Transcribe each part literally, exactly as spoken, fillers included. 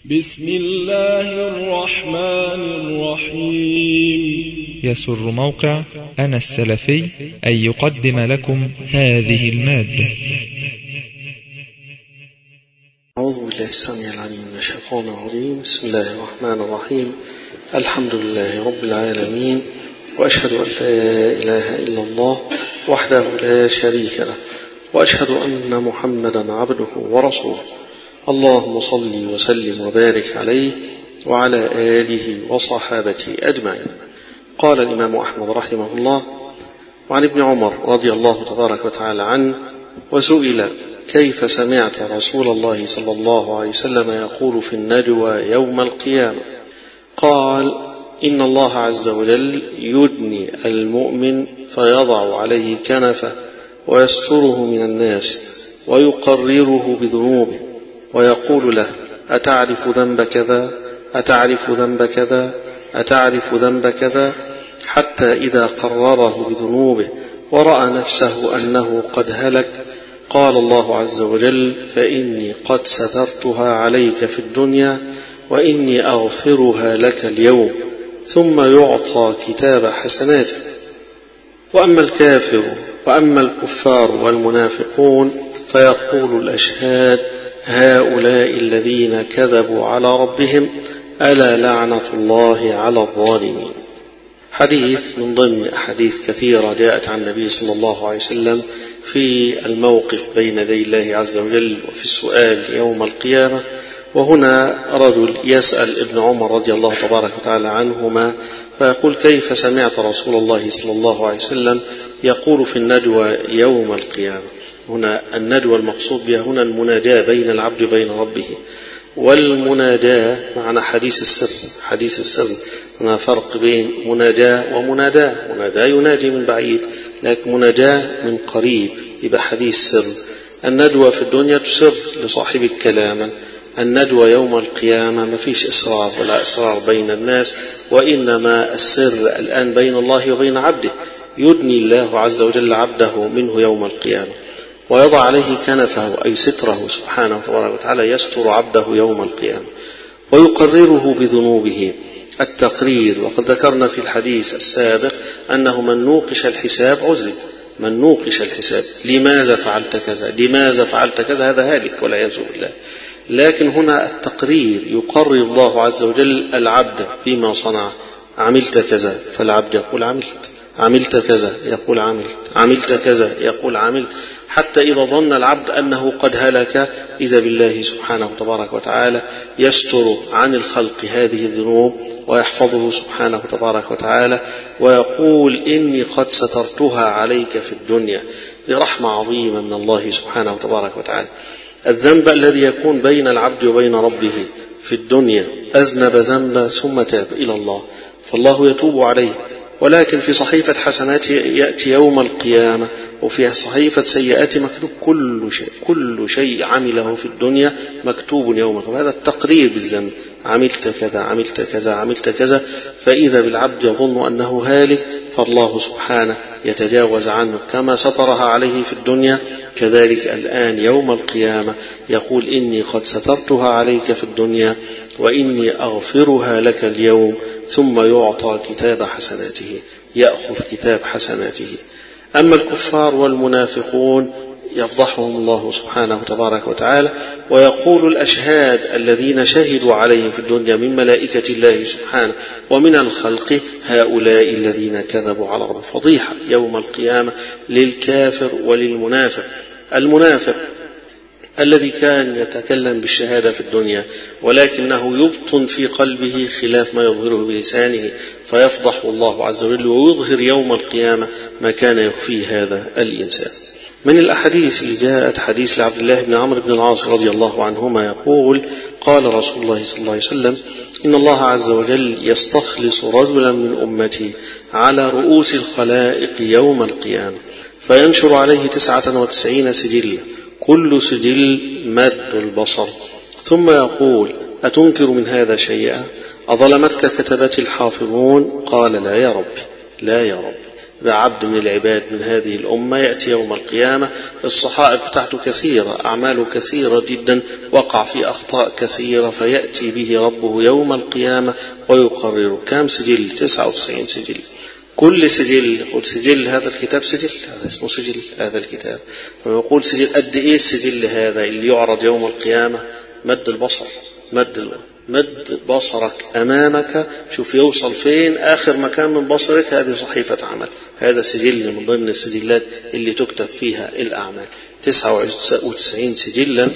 بسم الله الرحمن الرحيم. يسر موقع أنا السلفي أن يقدم لكم هذه المادة. أعوذ بالله السميع العليم من الشيطان الرجيم. بسم الله الرحمن الرحيم. الحمد لله رب العالمين، وأشهد أن لا إله إلا الله وحده لا شريك له، وأشهد أن محمدا عبده ورسوله. اللهم صل وسلم وبارك عليه وعلى آله وصحابته أجمعين. قال الإمام أحمد رحمه الله: وعن ابن عمر رضي الله تبارك وتعالى عنه: وسئل كيف سمعت رسول الله صلى الله عليه وسلم يقول في النجوى يوم القيامة؟ قال: إن الله عز وجل يدني المؤمن فيضع عليه كنفه ويستره من الناس ويقرره بذنوبه ويقول له: أتعرف ذنب كذا؟ أتعرف ذنب كذا؟ أتعرف ذنب كذا؟ حتى إذا قرره بذنوبه ورأى نفسه أنه قد هلك قال الله عز وجل: فإني قد سترتها عليك في الدنيا وإني أغفرها لك اليوم، ثم يعطى كتاب حسناته. وأما الكافر وأما الكفار والمنافقون فيقول الأشهاد: هؤلاء الذين كذبوا على ربهم، ألا لعنة الله على الظالمين. حديث من ضمن أحاديث كثيرة جاءت عن النبي صلى الله عليه وسلم في الموقف بين يدي الله عز وجل وفي السؤال يوم القيامة. وهنا رجل يسأل ابن عمر رضي الله تبارك وتعالى عنهما فيقول: كيف سمعت رسول الله صلى الله عليه وسلم يقول في النجوى يوم القيامة؟ هنا الندوة المقصود بها هنا المناجاة بين العبد وبين ربه، والمناجاة معنى حديث السر. حديث السر هنا فرق بين مناجاة ومناداة. مناداة يناجي من بعيد، لكن مناجاة من قريب يبقى حديث سر. الندوة في الدنيا تسر لصاحب الكلام، الندوة يوم القيامة ما فيش إسرار ولا إسرار بين الناس، وإنما السر الآن بين الله وبين عبده. يدني الله عز وجل عبده منه يوم القيامة ويضع عليه كنفه أي ستره سبحانه وتعالى، يستر عبده يوم القيامة ويقرره بذنوبه. التقرير، وقد ذكرنا في الحديث السابق أنه من نوقش الحساب عذب. من نوقش الحساب: لماذا فعلت كذا؟ لماذا فعلت كذا؟ هذا هالك والعياذ بالله. لكن هنا التقرير، يقرر الله عز وجل العبد بما صنع. عملت كذا، فالعبد يقول عملت. عملت كذا، يقول عملت. عملت كذا، يقول عملت. حتى إذا ظن العبد أنه قد هلك، إذا بالله سبحانه تبارك وتعالى يستر عن الخلق هذه الذنوب ويحفظه سبحانه تبارك وتعالى ويقول: إني قد سترتها عليك في الدنيا. برحمة عظيمة من الله سبحانه تبارك وتعالى. الذنب الذي يكون بين العبد وبين ربه في الدنيا، أذنب ذنبا ثم تاب إلى الله فالله يتوب عليه، ولكن في صحيفة حسناته يأتي يوم القيامة وفي صحيفة سيئات مكتوب كل شيء. كل شيء عمله في الدنيا مكتوب يوم القيامة. هذا التقرير بالذنب: عملت كذا، عملت كذا، عملت كذا. فإذا بالعبد يظن أنه هالك، فالله سبحانه يتجاوز عنه كما سترها عليه في الدنيا، كذلك الآن يوم القيامة يقول: إني قد سترتها عليك في الدنيا وإني أغفرها لك اليوم، ثم يعطى كتاب حسناته، يأخذ كتاب حسناته. أما الكفار والمنافقون يفضحهم الله سبحانه تبارك وتعالى ويقول الأشهاد الذين شهدوا عليهم في الدنيا من ملائكة الله سبحانه ومن الخلق: هؤلاء الذين كذبوا على ربهم. فضيحة يوم القيامة للكافر وللمنافق. المنافق الذي كان يتكلم بالشهادة في الدنيا ولكنه يبطن في قلبه خلاف ما يظهره بلسانه، فيفضح الله عز وجل ويظهر يوم القيامة ما كان يخفيه هذا الإنسان. من الأحاديث اللي جاءت حديث لعبد الله بن عمرو بن العاص رضي الله عنهما يقول: قال رسول الله صلى الله عليه وسلم: إن الله عز وجل يستخلص رجلا من أمتي على رؤوس الخلائق يوم القيامة فينشر عليه تسعة وتسعين سجلا، كل سجل مد البصر، ثم يقول: أتنكر من هذا شيئا؟ أظلمتك كتبت الحافظون؟ قال: لا يا رب، لا يا رب. بعبد من العباد من هذه الأمة يأتي يوم القيامة الصحائف بتاعته كثيرة، أعماله كثيرة جدا، وقع في أخطاء كثيرة، فيأتي به ربه يوم القيامة ويقرره. كم سجل؟ تسعة وتسعين سجل. كل سجل يقول سجل هذا الكتاب سجل، هذا اسمه سجل هذا الكتاب. ويقول سجل قد إيه السجل هذا اللي يعرض يوم القيامة؟ مد البصر، مد مد بصرك أمامك، شوف يوصل فين آخر مكان من بصرك، هذه صحيفة عمل. هذا سجل من ضمن السجلات اللي تكتب فيها الأعمال. تسعة وتسعين سجلا،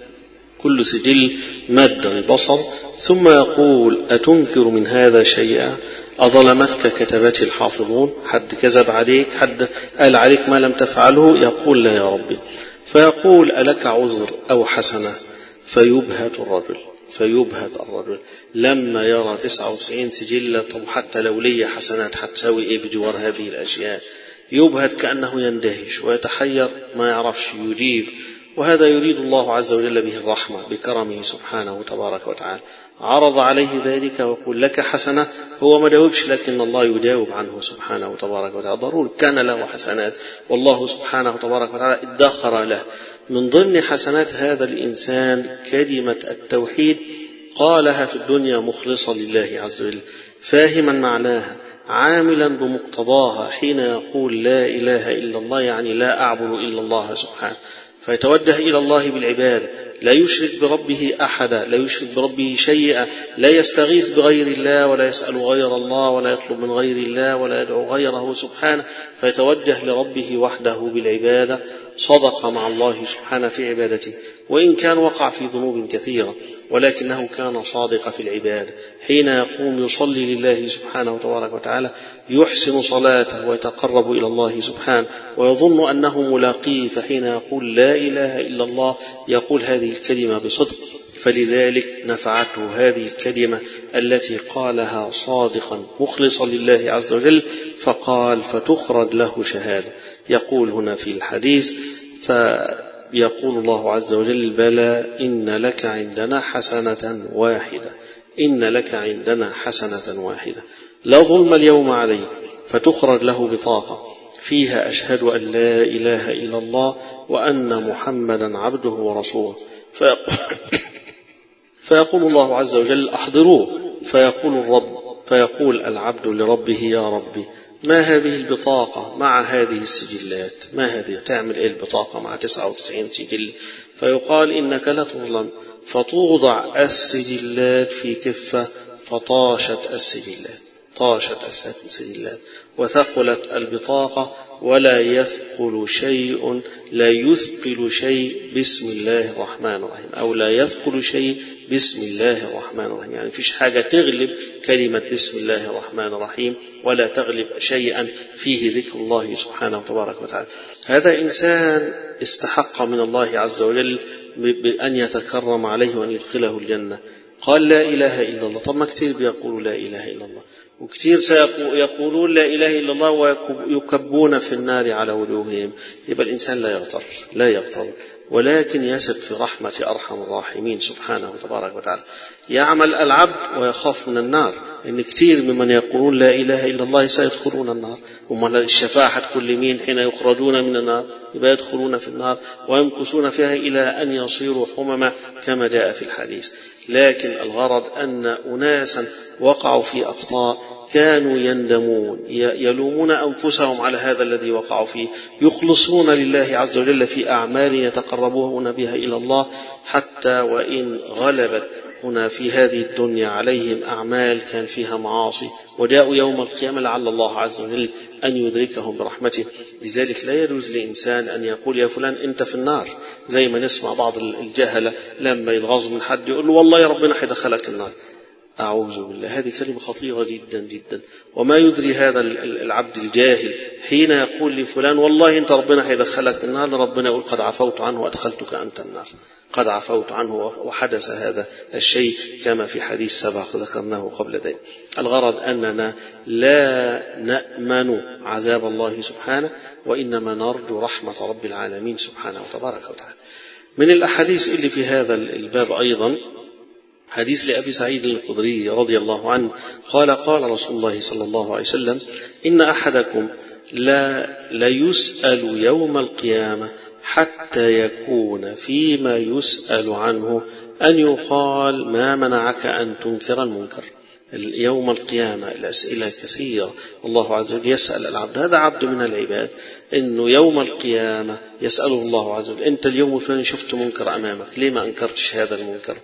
كل سجل مد البصر. ثم يقول أتنكر من هذا شيئا؟ أظلمتك كتبتي الحافظون؟ حد كذب عليك؟ حد قال عليك ما لم تفعله؟ يقول لا يا ربي. فيقول ألك عذر أو حسنة؟ فيبهت الرجل فيبهت الرجل لما يرى تسعة وتسعين سجلة. طب حتى لو لي حسنات هتساوي ايه بجوار هذه الأشياء؟ يبهت كأنه يندهش ويتحير، ما يعرفش يجيب. وهذا يريد الله عز وجل به الرحمة بكرمه سبحانه وتبارك وتعالى. عرض عليه ذلك ويقول لك حسنة، هو ما جاوبش، لكن الله يجاوب عنه سبحانه وتبارك وتعالى. ضروري كان له حسنات، والله سبحانه وتبارك وتعالى ادخر له. من ضمن حسنات هذا الإنسان كلمة التوحيد، قالها في الدنيا مخلصا لله عز وجل، فاهما معناها، عاملا بمقتضاها. حين يقول لا إله إلا الله يعني لا أعبد إلا الله سبحانه، فيتوجه إلى الله بالعبادة، لا يشرك بربه أحدا، لا يشرك بربه شيئا، لا يستغيث بغير الله ولا يسأل غير الله ولا يطلب من غير الله ولا يدعو غيره سبحانه، فيتوجه لربه وحده بالعبادة. صدق مع الله سبحانه في عبادته، وإن كان وقع في ذنوب كثيرة، ولكنه كان صادق في العبادة. حين يقوم يصلي لله سبحانه وتبارك وتعالى يحسن صلاته ويتقرب إلى الله سبحانه ويظن أنه ملاقيه، فحين يقول لا إله إلا الله يقول هذه الكلمة بصدق، فلذلك نفعته هذه الكلمة التي قالها صادقا مخلصا لله عز وجل، فقال فتخرج له شهادة. يقول هنا في الحديث فيقول الله عز وجل بلى إن لك عندنا حسنة واحدة، إن لك عندنا حسنة واحدة لا ظلم اليوم عليك، فتخرج له بطاقة فيها أشهد أن لا إله إلا الله وأن محمدا عبده ورسوله. فيقول الله عز وجل أحضروه، فيقول الرب فيقول العبد لربه يا ربي ما هذه البطاقة مع هذه السجلات؟ ما هذه؟ تعمل إيه البطاقة مع تسعة وتسعين سجل؟ فيقال إنك لا تظلم، فتوضع السجلات في كفة، فطاشت السجلات طاشت السجلات وثقلت البطاقة، ولا يثقل شيء لا يثقل شيء بسم الله الرحمن الرحيم، أو لا يثقل شيء بسم الله الرحمن الرحيم، يعني فيش حاجة تغلب كلمة بسم الله الرحمن الرحيم، ولا تغلب شيئا فيه ذكر الله سبحانه وتبارك وتعالى. هذا إنسان استحق من الله عز وجل بأن يتكرم عليه وأن يدخله الجنة. قال لا إله إلا الله. طب ما كتير بيقولوا لا إله إلا الله، وكثير سيقولون لا إله إلا الله ويكبون في النار على وجوههم. يبقى الإنسان لا يغتر لا يغتر ولكن يثق في رحمة أرحم الراحمين سبحانه وتبارك وتعالى. يعمل العبد ويخاف من النار، إن كثير ممن يقولون لا إله إلا الله سيدخلون النار. وما الشفاعة كل مين حين يخرجون من النار؟ يبقى يدخلون في النار ويمكثون فيها إلى أن يصيروا حمما كما جاء في الحديث. لكن الغرض أن أناسا وقعوا في أخطاء كانوا يندمون يلومون أنفسهم على هذا الذي وقعوا فيه، يخلصون لله عز وجل في أعمال يتقربون بها إلى الله، حتى وإن غلبت هنا في هذه الدنيا عليهم أعمال كان فيها معاصي، وجاءوا يوم القيامة لعل الله عز وجل أن يدركهم برحمته. لذلك لا يجوز لإنسان أن يقول يا فلان أنت في النار، زي ما نسمع بعض الجهلة لما يتغاظ من حد يقول له والله يا ربنا حيدخلك النار. أعوذ بالله، هذه كلمة خطيرة جدا جدا. وما يدري هذا العبد الجاهل حين يقول لفلان والله أنت ربنا حيدخلك النار، ربنا يقول قد عفوت عنه وأدخلتك أنت النار، قد عفوت عنه وحدث هذا الشيء كما في حديث سبق ذكرناه قبل ذلك. الغرض أننا لا نأمن عذاب الله سبحانه، وإنما نرجو رحمة رب العالمين سبحانه وتبارك وتعالى. من الأحاديث اللي في هذا الباب أيضا حديث لأبي سعيد الخدري رضي الله عنه قال قال رسول الله صلى الله عليه وسلم إن أحدكم لا ليسأل يوم القيامة حتى يكون فيما يسأل عنه أن يقال ما منعك أن تنكر المنكر. يوم القيامة الأسئلة كثيرة، الله عز وجل يسأل العبد، هذا عبد من العباد، إنه يوم القيامة يسأله الله عز وجل أنت اليوم الفلاني شفت منكر أمامك، ليه ما أنكرتش هذا المنكر؟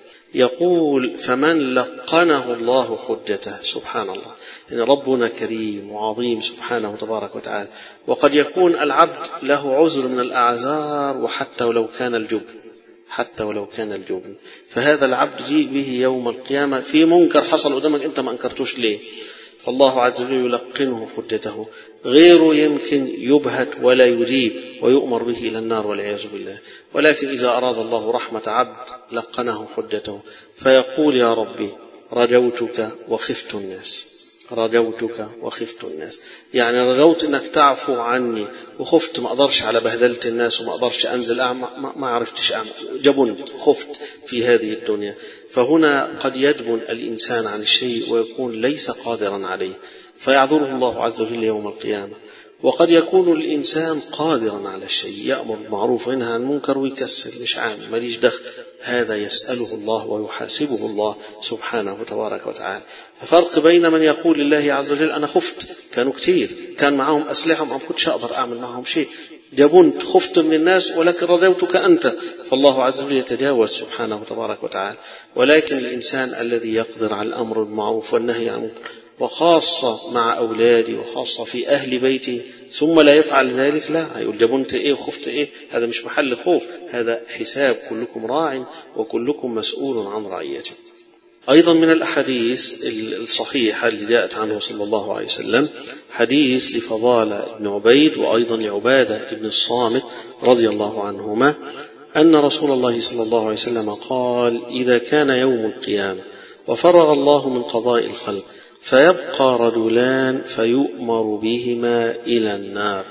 يقول فمن لقنه الله حجته. سبحان الله، إن ربنا كريم وعظيم سبحانه تبارك وتعالى، وقد يكون العبد له عذر من الأعذار وحتى ولو كان الجبن، حتى ولو كان الجبن، فهذا العبد جيء به يوم القيامة في منكر حصل قدامك أنت ما أنكرتوش ليه؟ فالله عز وجل يلقنه حجته، غيره يمكن يبهت ولا يجيب ويؤمر به إلى النار والعياذ بالله. ولكن إذا أراد الله رحمة عبد لقنه حجته فيقول يا ربي رجوتك وخفت الناس، رجوتك وخفت الناس، يعني رجوت أنك تعفو عني وخفت ما أقدرش على بهدلة الناس وما أقدرش أنزل أعمى، ما عرفتش أعمى، جبنت خفت في هذه الدنيا. فهنا قد يدبن الإنسان عن الشيء ويكون ليس قادرا عليه فيعذره الله عز وجل يوم القيامة. وقد يكون الإنسان قادرا على الشيء، يأمر بالمعروف وينهى عن المنكر ويكسل مش عامل ماليش دخل، هذا يسأله الله ويحاسبه الله سبحانه تبارك وتعالى. ففرق بين من يقول لله عز وجل أنا خفت، كانوا كتير كان معهم أسلحة ما كنتش أقدر أعمل معهم شيء، جبنت خفت من الناس ولكن رجوتك أنت، فالله عز وجل يتجاوز سبحانه تبارك وتعالى. ولكن الإنسان الذي يقدر على الأمر بالمعروف والنهي عن المنكر، وخاصة مع أولادي وخاصة في أهل بيتي، ثم لا يفعل ذلك، لا هيقول جبنت إيه وخفت إيه، هذا مش محل خوف، هذا حساب، كلكم راع وكلكم مسؤول عن رعيته. أيضا من الأحاديث الصحيحة اللي جاءت عنه صلى الله عليه وسلم حديث لفضالة بن عبيد وأيضا لعبادة بن الصامت رضي الله عنهما أن رسول الله صلى الله عليه وسلم قال إذا كان يوم القيامة وفرغ الله من قضاء الخلق فيبقى رجلان فيؤمر بهما إلى النار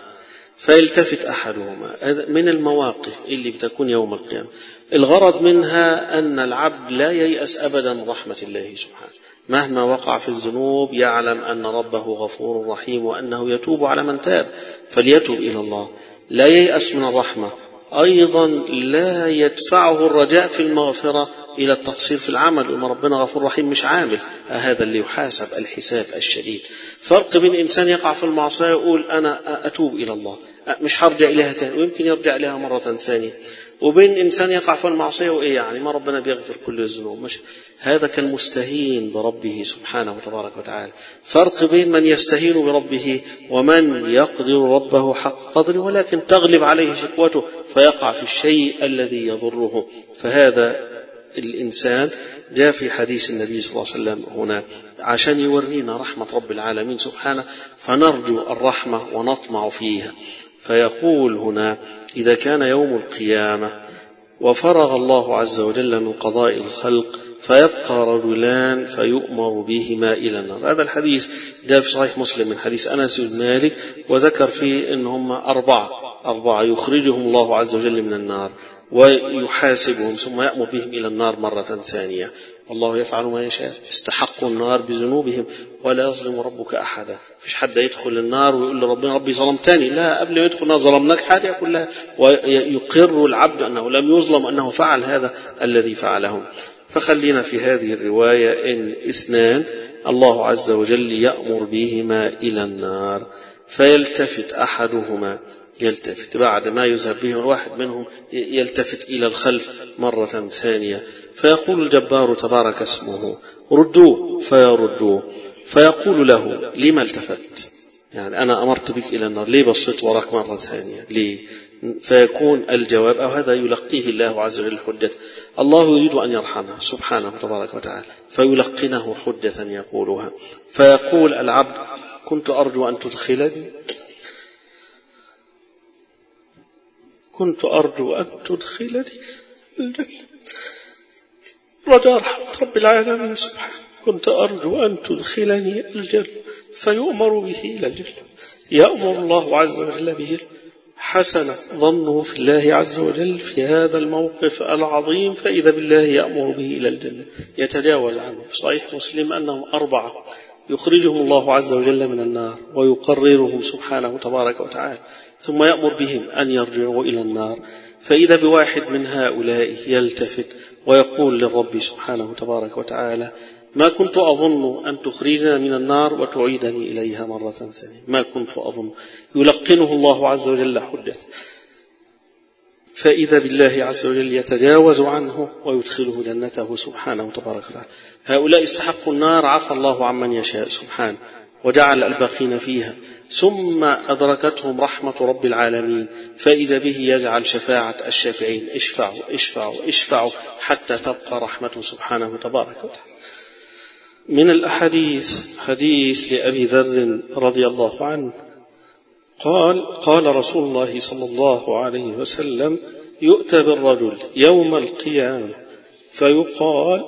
فيلتفت أحدهما، من المواقف اللي بتكون يوم القيامة الغرض منها أن العبد لا ييأس أبدا من رحمة الله سبحانه، مهما وقع في الذنوب يعلم أن ربه غفور رحيم وأنه يتوب على من تاب فليتوب إلى الله، لا ييأس من الرحمة. أيضا لا يدفعه الرجاء في المغفرة إلى التقصير في العمل، وما ربنا غفور رحيم مش عامل، هذا اللي يحاسب الحساب الشديد. فرق بين إنسان يقع في المعصية يقول أنا أتوب إلى الله مش هرجع إليها تاني ويمكن يرجع إليها مرة ثانية، وبين إنسان يقع في المعصية وإيه يعني ما ربنا بيغفر كل الذنوب، مش هذا كان مستهين بربه سبحانه وتبارك وتعالى. فرق بين من يستهين بربه ومن يقدر ربه حق قدره ولكن تغلب عليه شكوته فيقع في الشيء الذي يضره. فهذا الإنسان جاء في حديث النبي صلى الله عليه وسلم هنا عشان يورينا رحمة رب العالمين سبحانه فنرجو الرحمة ونطمع فيها. فيقول هنا إذا كان يوم القيامة وفرغ الله عز وجل من قضاء الخلق فيبقى رجلان فيؤمر بهما إلى النار. هذا الحديث جاء في صحيح مسلم من حديث أنس بن مالك وذكر فيه أنهم أربعة أربعة يخرجهم الله عز وجل من النار ويحاسبهم ثم يأمر بهم إلى النار مرة ثانية. الله يفعل ما يشاء، استحقوا النار بذنوبهم ولا يظلم ربك أحدا. فيش حد يدخل النار ويقول لربنا ربي ظلمتني، لا، قبل ما يدخل النار ظلمناك حاجة كلها، ويقر العبد أنه لم يظلم أنه فعل هذا الذي فعله. فخلينا في هذه الرواية إن اثنان الله عز وجل يأمر بهما إلى النار فيلتفت أحدهما، يلتفت بعد ما يذهب به الواحد منهم يلتفت إلى الخلف مرة ثانية فيقول الجبار تبارك اسمه ردوه فيردوه فيقول له لما التفت، يعني أنا أمرت بك إلى النار ليه بصيت وراك مرة ثانية ليه؟ فيكون الجواب أو هذا يلقيه الله عز وجل حجة، الله يريد أن يرحمه سبحانه تبارك وتعالى فيلقنه حجة يقولها. فيقول العبد كنت أرجو أن تدخلني كنت أرجو أن تدخلني الجنة، رجاء رحمة رب العالمين سبحانه، كنت أرجو أن تدخلني الجنة فيؤمر به إلى الجنة، يأمر الله عز وجل به حسن ظنه في الله عز وجل في هذا الموقف العظيم فإذا بالله يأمر به إلى الجنة يتجاوز عنه. في صحيح مسلم أنهم أربعة يخرجهم الله عز وجل من النار ويقررهم سبحانه تبارك وتعالى، ثم يأمر بهم أن يرجعوا إلى النار، فإذا بواحد من هؤلاء يلتفت ويقول للرب سبحانه تبارك وتعالى: ما كنت أظن أن تخرجنا من النار وتعيدني إليها مرة ثانية، ما كنت أظن. يلقنه الله عز وجل حجته، فإذا بالله عز وجل يتجاوز عنه ويدخله جنته سبحانه تبارك وتعالى. هؤلاء استحقوا النار، عفى الله عمن يشاء سبحانه وجعل الباقين فيها، ثم أدركتهم رحمة رب العالمين، فإذا به يجعل شفاعة الشافعين: اشفعوا اشفعوا اشفعوا حتى تبقى رحمته سبحانه تبارك وتعالى. من الأحاديث حديث لأبي ذر رضي الله عنه قال: قال رسول الله صلى الله عليه وسلم: يؤتى بالرجل يوم القيامة فيقال: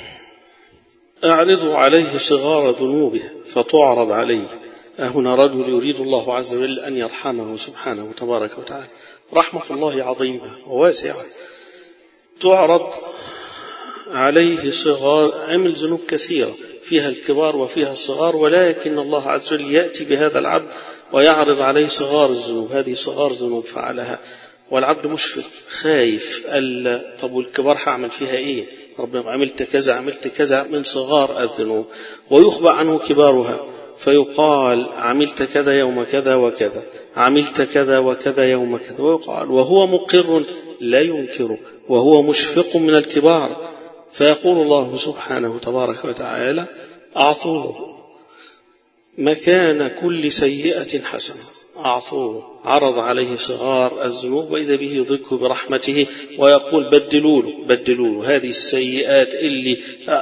أعرضوا عليه صغار ذنوبه، فتعرض عليه. هنا رجل يريد الله عز وجل أن يرحمه سبحانه تبارك وتعالى، رحمة الله عظيمة وواسعة، تعرض عليه صغار، عمل ذنوب كثيرة فيها الكبار وفيها الصغار، ولكن الله عز وجل يأتي بهذا العبد ويعرض عليه صغار الذنوب، هذه صغار ذنوب فعلها، والعبد مشفق خايف: ألا طب والكبار هعمل فيها إيه؟ ربنا عملت كذا عملت كذا من صغار الذنوب، ويخبأ عنه كبارها، فيقال: عملت كذا يوم كذا وكذا، عملت كذا وكذا يوم كذا، ويقال وهو مقر لا ينكره وهو مشفق من الكبار، فيقول الله سبحانه تبارك وتعالى: أعطوه مكان كل سيئة حسنة، أعطوه. عرض عليه صغار الذنوب، وإذا به يضيقه برحمته ويقول: بدلوا له بدلوا له هذه السيئات اللي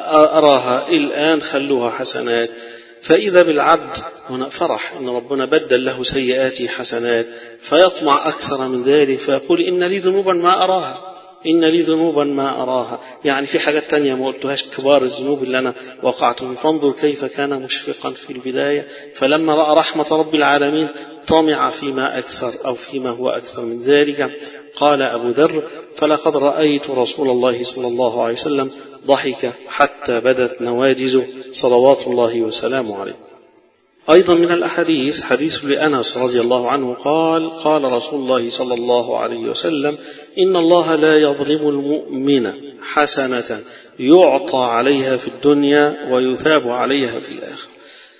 أراها الآن خلوها حسنات. فإذا بالعبد هنا فرح أن ربنا بدل له سيئاته حسنات، فيطمع أكثر من ذلك، فيقول: إن لي ذنوبا ما أراها إن لي ذنوبا ما أراها يعني في حاجات تانية ما قلتهاش، كبار الذنوب اللي أنا وقعت فيه. فانظر كيف كان مشفقا في البداية، فلما رأى رحمة رب العالمين طمع فيما أكثر أو فيما هو أكثر من ذلك. قال أبو ذر: فلقد رأيت رسول الله صلى الله عليه وسلم ضحك حتى بدت نواجزه صلوات الله وسلامه عليه. أيضا من الأحاديث حديث لأنس رضي الله عنه قال: قال رسول الله صلى الله عليه وسلم: إن الله لا يظلم المؤمن حسنة يعطى عليها في الدنيا ويثاب عليها في الآخرة.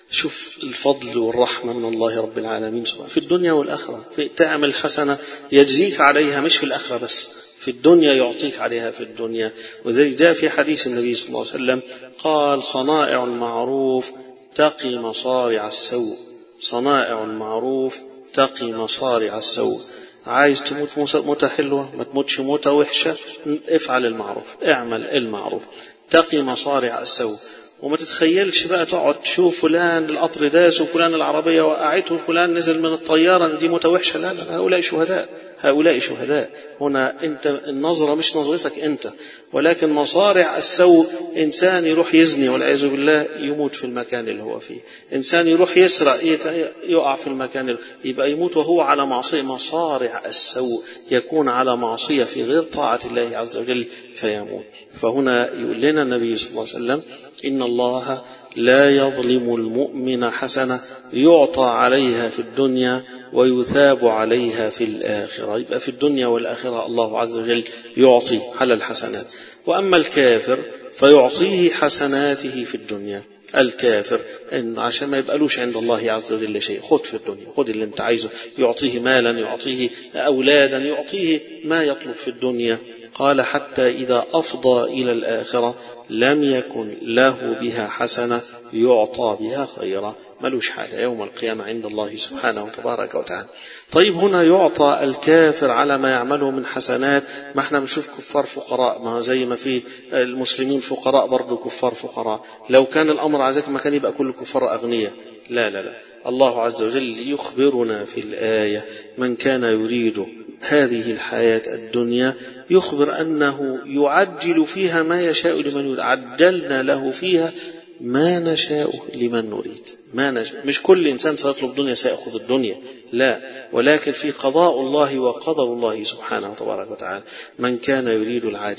شوف الفضل والرحمة من الله رب العالمين سبحانه في الدنيا والآخرة، في تعمل حسنة يجزيك عليها، مش في الآخرة بس، في الدنيا يعطيك عليها في الدنيا. وذلك جاء في حديث النبي صلى الله عليه وسلم قال: صنائع المعروف تقي مصارع السوء، صنائع المعروف تقي مصارع السوء. عايز تموت موتة حلوة، ما تموتش موتة وحشة، افعل المعروف، اعمل المعروف، تقي مصارع السوء. وما تتخيلش بقى تقعد تشوف فلان القطر داس وفلان العربية وقعته وفلان نزل من الطيارة دي موتة وحشة. لا لا، هؤلاء شهداء، هؤلاء شهداء. هنا أنت النظرة مش نظرتك أنت، ولكن مصارع السوء. إنسان يروح يزني والعياذ بالله يموت في المكان اللي هو فيه، إنسان يروح يسرق يقع في المكان اللي يبقى يموت وهو على معصية. مصارع السوء يكون على معصية في غير طاعة الله عز وجل فيموت. فهنا يقول لنا النبي صلى الله عليه وسلم: إن الله لا يظلم المؤمن حسنة يعطى عليها في الدنيا ويثاب عليها في الآخرة. يبقى في الدنيا والآخرة الله عز وجل يعطي على الحسنات. وأما الكافر فيعطيه حسناته في الدنيا. الكافر إن عشان ما يبقالوش عند الله عز وجل شيء، خد في الدنيا، خد اللي انت عايزه، يعطيه مالا، يعطيه أولادا، يعطيه ما يطلب في الدنيا. قال: حتى إذا أفضى إلى الآخرة لم يكن له بها حسنة يعطى بها خيرا، ملوش حاجة يوم القيامة عند الله سبحانه تبارك وتعالى. طيب هنا يعطى الكافر على ما يعمله من حسنات. ما احنا بنشوف كفار فقراء، ما زي ما في المسلمين فقراء برضو كفار فقراء. لو كان الأمر عزيك ما كان يبقى كل كفار أغنياء. لا لا لا، الله عز وجل يخبرنا في الآية: من كان يريد هذه الحياة الدنيا يخبر أنه يعجل فيها ما يشاء لمن يريد، عجلنا له فيها ما نشاء لمن نريد. ما نشاء. مش كل إنسان سيطلب الدنيا سيأخذ الدنيا، لا، ولكن في قضاء الله وقدر الله سبحانه وتبارك وتعالى. من كان يريد العاجلة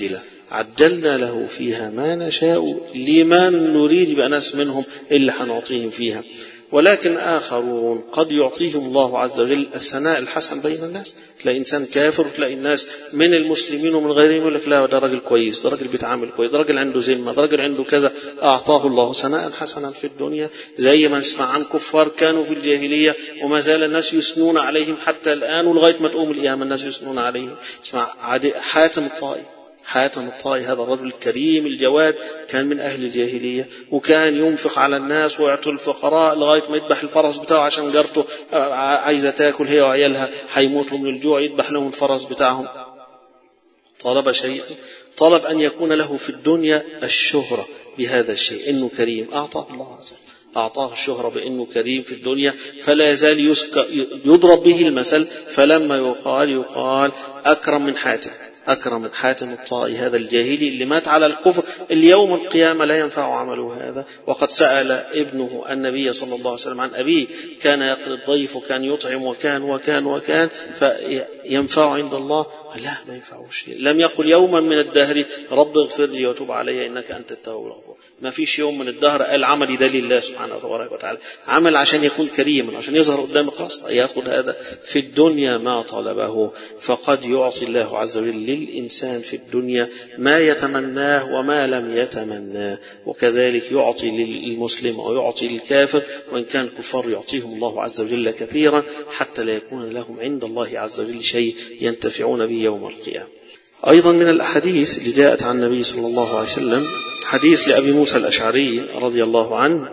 عجلنا له فيها ما نشاء لمن نريد بأناس منهم إلا هنعطيهم فيها. ولكن آخرون قد يعطيهم الله عز وجل الثناء الحسن بين الناس. تلاقي إنسان كافر وتلاقي الناس من المسلمين ومن غيرهم يقول لك لا ده راجل كويس، ده راجل بيتعامل كويس، ده راجل عنده ذمة، ده راجل عنده كذا. أعطاه الله ثناء حسنا في الدنيا، زي ما نسمع عن كفار كانوا في الجاهلية وما زال الناس يثنون عليهم حتى الآن، ولغاية ما تقوم القيامة الناس يثنون عليهم. اسمع حاتم الطائي، حاتم الطائي هذا الرجل الكريم الجواد كان من أهل الجاهلية، وكان ينفق على الناس ويعطي الفقراء لغاية ما يذبح الفرس بتاعه عشان جارته عايزة تاكل هي وعيالها هيموتوا من الجوع، يذبح لهم الفرس بتاعهم. طلب شيئا، طلب أن يكون له في الدنيا الشهرة بهذا الشيء، إنه كريم. أعطاه الله عز وجل، أعطاه الشهرة بأنه كريم في الدنيا، فلا يزال يضرب به المثل. فلما يقال يقال أكرم من حاتم، أكرم من حاتم الطائي هذا الجاهلي اللي مات على الكفر، اليوم القيامة لا ينفع عمله هذا. وقد سأل ابنه النبي صلى الله عليه وسلم عن أبيه، كان يقري الضيف وكان يطعم وكان وكان وكان فينفع عند الله؟ لا، ما ينفعوش. لم يقل يوما من الدهر رب اغفر لي وتوب علي إنك أنت التواب الغفور. ما فيش يوم من الدهر قال عملي ده لله سبحانه وتعالى، عمل عشان يكون كريما، عشان يظهر قدام خلاص يأخذ هذا في الدنيا ما طلبه. فقد يعطي الله عز وجل للإنسان في الدنيا ما يتمناه وما لم يتمناه، وكذلك يعطي للمسلم ويعطي للكافر، وإن كان الكفار يعطيهم الله عز وجل كثيرا حتى لا يكون لهم عند الله عز وجل شيء ينتفعون به يوم القيامة. أيضا من الأحاديث اللي جاءت عن النبي صلى الله عليه وسلم حديث لأبي موسى الأشعري رضي الله عنه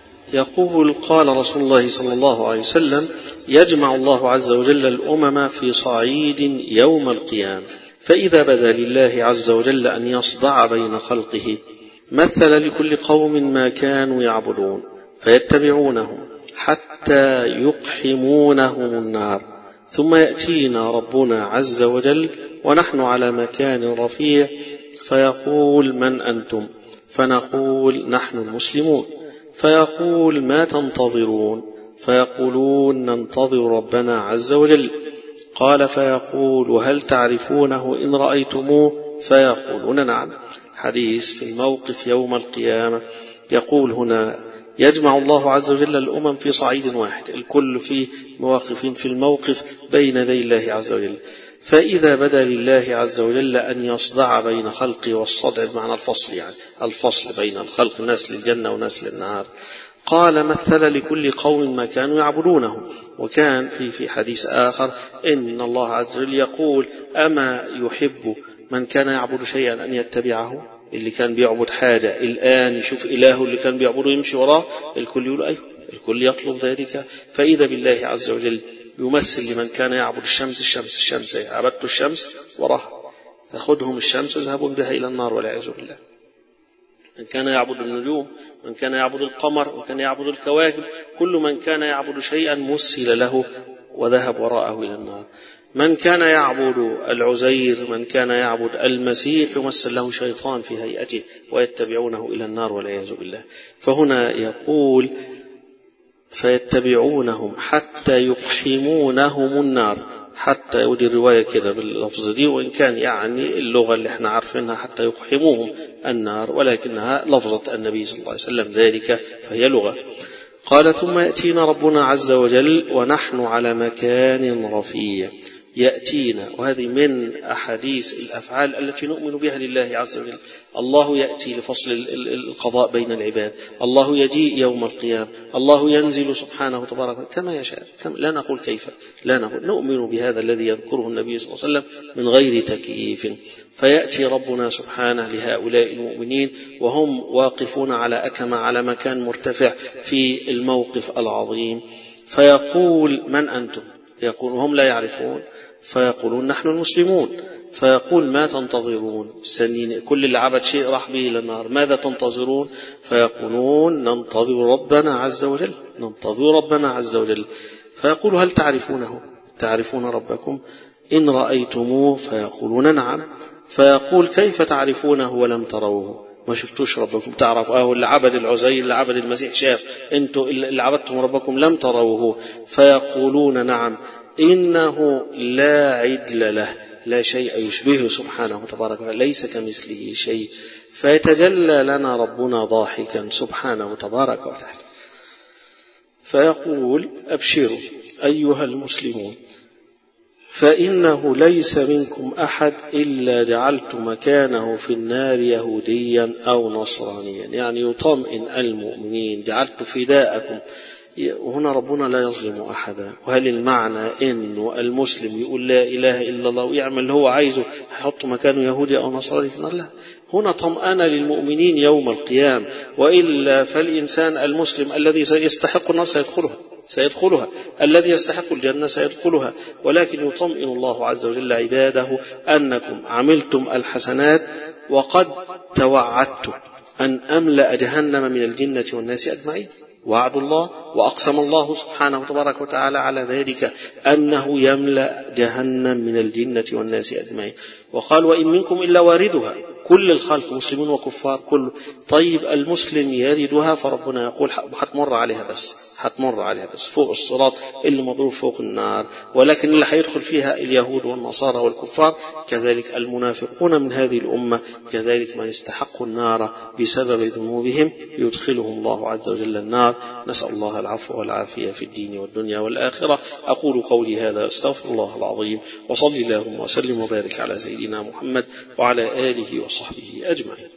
يقول قال رسول الله صلى الله عليه وسلم: يجمع الله عز وجل الأمم في صعيد يوم القيامة، فإذا بدا لله عز وجل أن يصدع بين خلقه مثل لكل قوم ما كانوا يعبدون فيتبعونه حتى يقحمونهم النار، ثم يأتينا ربنا عز وجل ونحن على مكان رفيع فيقول: من أنتم؟ فنقول: نحن المسلمون. فيقول: ما تنتظرون؟ فيقولون: ننتظر ربنا عز وجل. قال: فيقول: وهل تعرفونه إن رأيتموه؟ فيقولون: نعم. حديث في الموقف يوم القيامة. يقول هنا: يجمع الله عز وجل الأمم في صعيد واحد، الكل في مواقف في الموقف بين يدي الله عز وجل، فإذا بدا لله عز وجل أن يصدع بين خلقه، والصدع بمعنى الفصل، يعني الفصل بين الخلق، ناس للجنة وناس للنار. قال: مثل لكل قوم ما كانوا يعبدونه. وكان في في حديث آخر إن الله عز وجل يقول: أما يحب من كان يعبد شيئا أن يتبعه؟ اللي كان بيعبد حاجة الآن يشوف إله اللي كان بيعبده يمشي وراه، الكل يقول أيوه، الكل يطلب ذلك. فإذا بالله عز وجل يمثل لمن كان يعبد الشمس الشمس الشمس عبدت الشمس وراه، تأخذهم الشمس ويذهبون بها إلى النار والعياذ بالله. من كان يعبد النجوم، من كان يعبد القمر، من كان يعبد الكواكب، كل من كان يعبد شيئا مثل له وذهب وراءه إلى النار. من كان يعبد العزير، من كان يعبد المسيح، يمثل له شيطان في هيئته ويتبعونه إلى النار والعياذ بالله. فهنا يقول: فيتبعونهم حتى يقحمونهم النار، حتى يودي الرواية كده باللفظ دي، وإن كان يعني اللغة اللي احنا عارفينها حتى يقحموهم النار، ولكنها لفظة النبي صلى الله عليه وسلم ذلك، فهي لغة. قال: ثم يأتينا ربنا عز وجل ونحن على مكان رفيع. يأتينا، وهذه من أحاديث الأفعال التي نؤمن بها لله عز وجل. الله يأتي لفصل القضاء بين العباد، الله يجيء يوم القيامة، الله ينزل سبحانه تبارك كما يشاء، لا نقول كيف، لا نقول، نؤمن بهذا الذي يذكره النبي صلى الله عليه وسلم من غير تكييف. فيأتي ربنا سبحانه لهؤلاء المؤمنين وهم واقفون على أكمة، على مكان مرتفع في الموقف العظيم، فيقول: من أنتم؟ يقول وهم لا يعرفون، فيقولون: نحن المسلمون. فيقول: ما تنتظرون؟ سنين كل اللي عبد شيء راح به إلى النار، ماذا تنتظرون؟ فيقولون: ننتظر ربنا عز وجل، ننتظر ربنا عز وجل. فيقول: هل تعرفونه؟ تعرفون ربكم إن رأيتموه؟ فيقولون: نعم. فيقول: كيف تعرفونه ولم تروه؟ ما شفتوش ربكم، تعرف اه اللي عبد العزير اللي عبد المسيح شاف، انتوا اللي عبدتم ربكم لم تروه. فيقولون: نعم، إنه لا عدل له، لا شيء يشبهه سبحانه وتبارك وتعالى، ليس كمثله شيء، فيتجلى لنا ربنا ضاحكا سبحانه وتبارك وتعالى. فيقول: أبشروا أيها المسلمون، فإنه ليس منكم أحد إلا جعلت مكانه في النار يهوديا أو نصرانيا، يعني يطمئن المؤمنين، جعلت فداءكم. وهنا ربنا لا يظلم أحدا. وهل المعنى إنه المسلم يقول لا إله إلا الله ويعمل اللي هو عايزه يحط مكانه يهودي أو نصراني في النار؟ لا، هنا طمأنة للمؤمنين يوم القيامة، وإلا فالإنسان المسلم الذي سيستحق النار سيدخلها سيدخلها الذي يستحق الجنة سيدخلها، ولكن يطمئن الله عز وجل عباده أنكم عملتم الحسنات وقد توعدت أن أملأ جهنم من الجنة والناس أجمعين. وعد الله، وأقسم الله سبحانه وتبارك وتعالى على ذلك أنه يملأ جهنم من الجنة والناس أجمعين. وقال: وإن منكم إلا واردها، كل الخلق مسلمون وكفار كل. طيب المسلم يردها، فربنا يقول هتمر عليها بس هتمر عليها بس فوق الصراط اللي مضروب فوق النار، ولكن اللي هيدخل فيها اليهود والنصارى والكفار. كذلك المنافقون من هذه الأمة، كذلك من استحقوا النار بسبب ذنوبهم يدخلهم الله عز وجل النار. نسأل الله العفو والعافية في الدين والدنيا والآخرة. أقول قولي هذا، أستغفر الله العظيم، وصلي اللهم وسلم وبارك على سيدنا محمد وعلى آله وصحبه أجمعين.